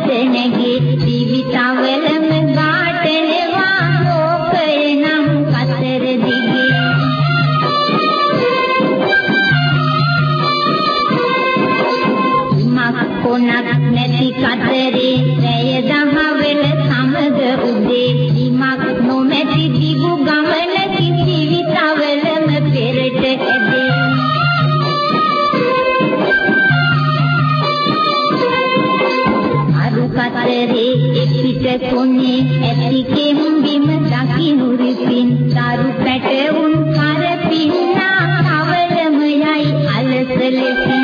නැගේ ජීවිතවලම වාටනවා ලෝකය නම් කතර දිගේ මක් කොනක් නැති කතරේ රැය දහවල සමග උදේ ඉමක් නොමැති දිගු ගමන ජීවිතවලම පෙරට ඇදේ කතරේ පිට කොනේ ඇති කෙම්බිම දකින්නු රිසින් දරු පැටවුන් කර පින්නා කවලම යයි අලස ලෙසින්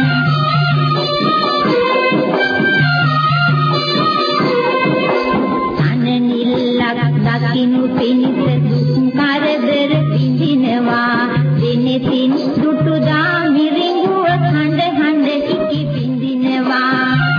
අනනිල්ලක් දකින්නු පිනිස දුක් කරදර පිඳිනවා දිනෙතින් දුටු දා මිරිඟුව හඬ හඬ කිකි පිඳිනවා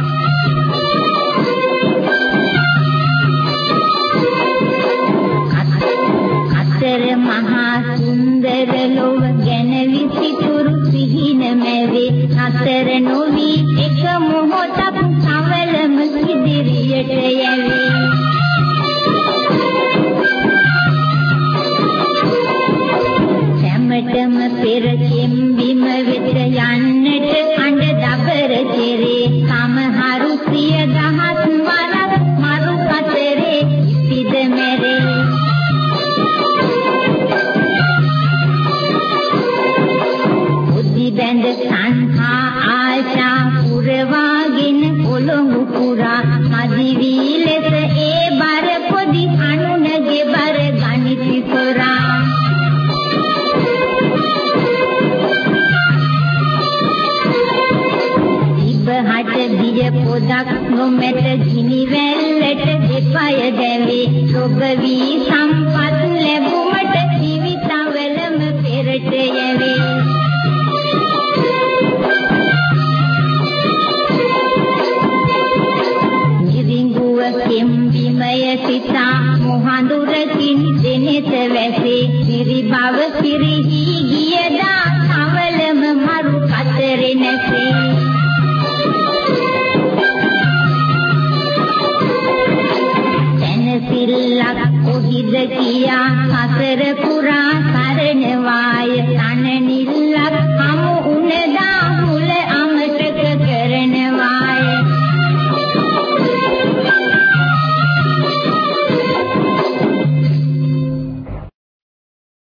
මහා සුන්දර ලොව ගැන විසිතුරු සිහින මැවේ නතර නොවි එක මොහොතක් සවලම ඉදිරියට යැවේ සැමටම පෙර කෙම්බිම වෙත යන්නට අඬ දබර කෙරේ සමහරු සිය දහස් වරක් මරු කතරේ පිද මැරේ බැඳ සංහා ආශා පුරවාගෙන පොළොමු පුරා මදිවි ලෙස ඒ බර පොදි අනුනගේ බර ගනිති සොරා ඉබහට දිය පොදක් නොමැත ගිනි වැල්ලට දෙපය දැවේ ඔබ වී සම්පත් ලැබුමට ජීවිතවලම පෙරට යැවේ කෙම්බිමය සිතා මොහඳුරකින් දෙනෙත වැසේ සිරිබව සිරිහි ගියදා කවලම මරු කතරේ නැසේ තනසිල්ලක් කොහිද කියා කතර පුරා